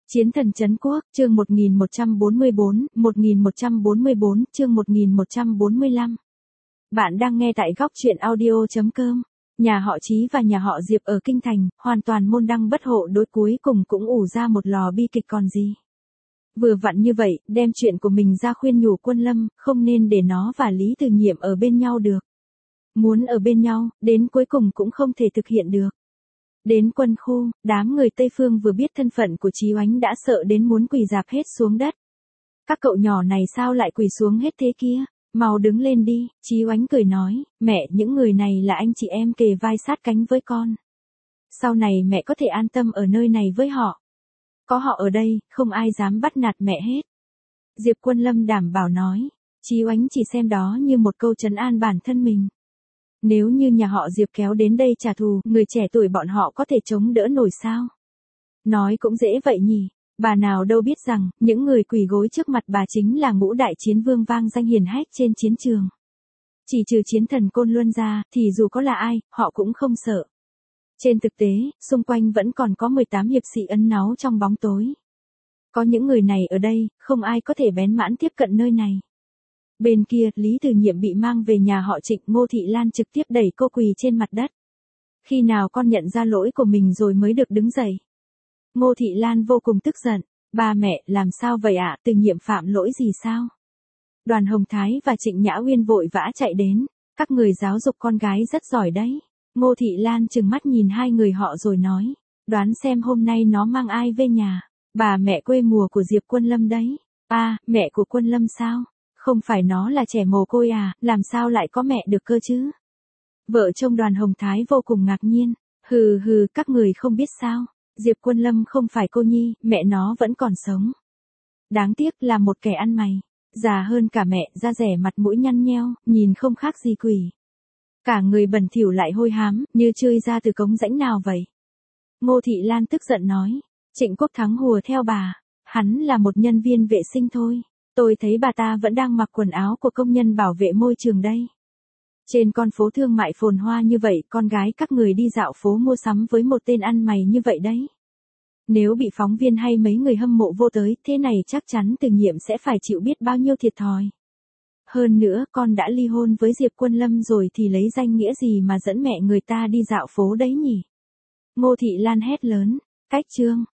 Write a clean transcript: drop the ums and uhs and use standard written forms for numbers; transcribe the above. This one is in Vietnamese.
Chiến thần trấn quốc, chương 1144, chương 1145. Bạn đang nghe tại góc truyện audio.com. Nhà họ Chí và nhà họ Diệp ở Kinh Thành, hoàn toàn môn đăng bất hộ đối, cuối cùng cũng ủ ra một lò bi kịch còn gì. Vừa vặn như vậy, đem chuyện của mình ra khuyên nhủ Quân Lâm, không nên để nó và Lý Từ Nhiệm ở bên nhau được. Muốn ở bên nhau, đến cuối cùng cũng không thể thực hiện được. Đến quân khu, đám người Tây Phương vừa biết thân phận của Chí Oánh đã sợ đến muốn quỳ rạp hết xuống đất. Các cậu nhỏ này sao lại quỳ xuống hết thế kia? Mau đứng lên đi, Chí Oánh cười nói, mẹ, những người này là anh chị em kề vai sát cánh với con. Sau này mẹ có thể an tâm ở nơi này với họ. Có họ ở đây, không ai dám bắt nạt mẹ hết. Diệp Quân Lâm đảm bảo nói, Chí Oánh chỉ xem đó như một câu trấn an bản thân mình. Nếu như nhà họ Diệp kéo đến đây trả thù, người trẻ tuổi bọn họ có thể chống đỡ nổi sao? Nói cũng dễ vậy nhỉ, bà nào đâu biết rằng, những người quỳ gối trước mặt bà chính là ngũ đại chiến vương vang danh hiển hách trên chiến trường. Chỉ trừ chiến thần Côn Luân ra, thì dù có là ai, họ cũng không sợ. Trên thực tế, xung quanh vẫn còn có 18 hiệp sĩ ẩn náu trong bóng tối. Có những người này ở đây, không ai có thể bén mãn tiếp cận nơi này. Bên kia, Lý Từ Nhiệm bị mang về nhà họ Trịnh, Ngô Thị Lan trực tiếp đẩy cô quỳ trên mặt đất. Khi nào con nhận ra lỗi của mình rồi mới được đứng dậy? Ngô Thị Lan vô cùng tức giận. Ba mẹ, làm sao vậy ạ? Từ Nhiệm phạm lỗi gì sao? Đoàn Hồng Thái và Trịnh Nhã Uyên vội vã chạy đến. Các người giáo dục con gái rất giỏi đấy. Ngô Thị Lan trừng mắt nhìn hai người họ rồi nói. Đoán xem hôm nay nó mang ai về nhà? Bà mẹ quê mùa của Diệp Quân Lâm đấy. À, mẹ của Quân Lâm sao? Không phải nó là trẻ mồ côi à, làm sao lại có mẹ được cơ chứ? Vợ chồng Đoàn Hồng Thái vô cùng ngạc nhiên. Hừ, các người không biết sao? Diệp Quân Lâm không phải cô nhi, mẹ nó vẫn còn sống. Đáng tiếc là một kẻ ăn mày. Già hơn cả mẹ, da rẻ mặt mũi nhăn nheo, nhìn không khác gì quỷ. Cả người bẩn thỉu lại hôi hám, như trôi ra từ cống rãnh nào vậy. Ngô Thị Lan tức giận nói. Trịnh Quốc Thắng hùa theo bà. Hắn là một nhân viên vệ sinh thôi. Tôi thấy bà ta vẫn đang mặc quần áo của công nhân bảo vệ môi trường đây. Trên con phố thương mại phồn hoa như vậy, con gái các người đi dạo phố mua sắm với một tên ăn mày như vậy đấy. Nếu bị phóng viên hay mấy người hâm mộ vô tới, thế này chắc chắn Từ Nhiệm sẽ phải chịu biết bao nhiêu thiệt thòi. Hơn nữa, con đã ly hôn với Diệp Quân Lâm rồi thì lấy danh nghĩa gì mà dẫn mẹ người ta đi dạo phố đấy nhỉ? Ngô Thị Lan hét lớn, cách chương.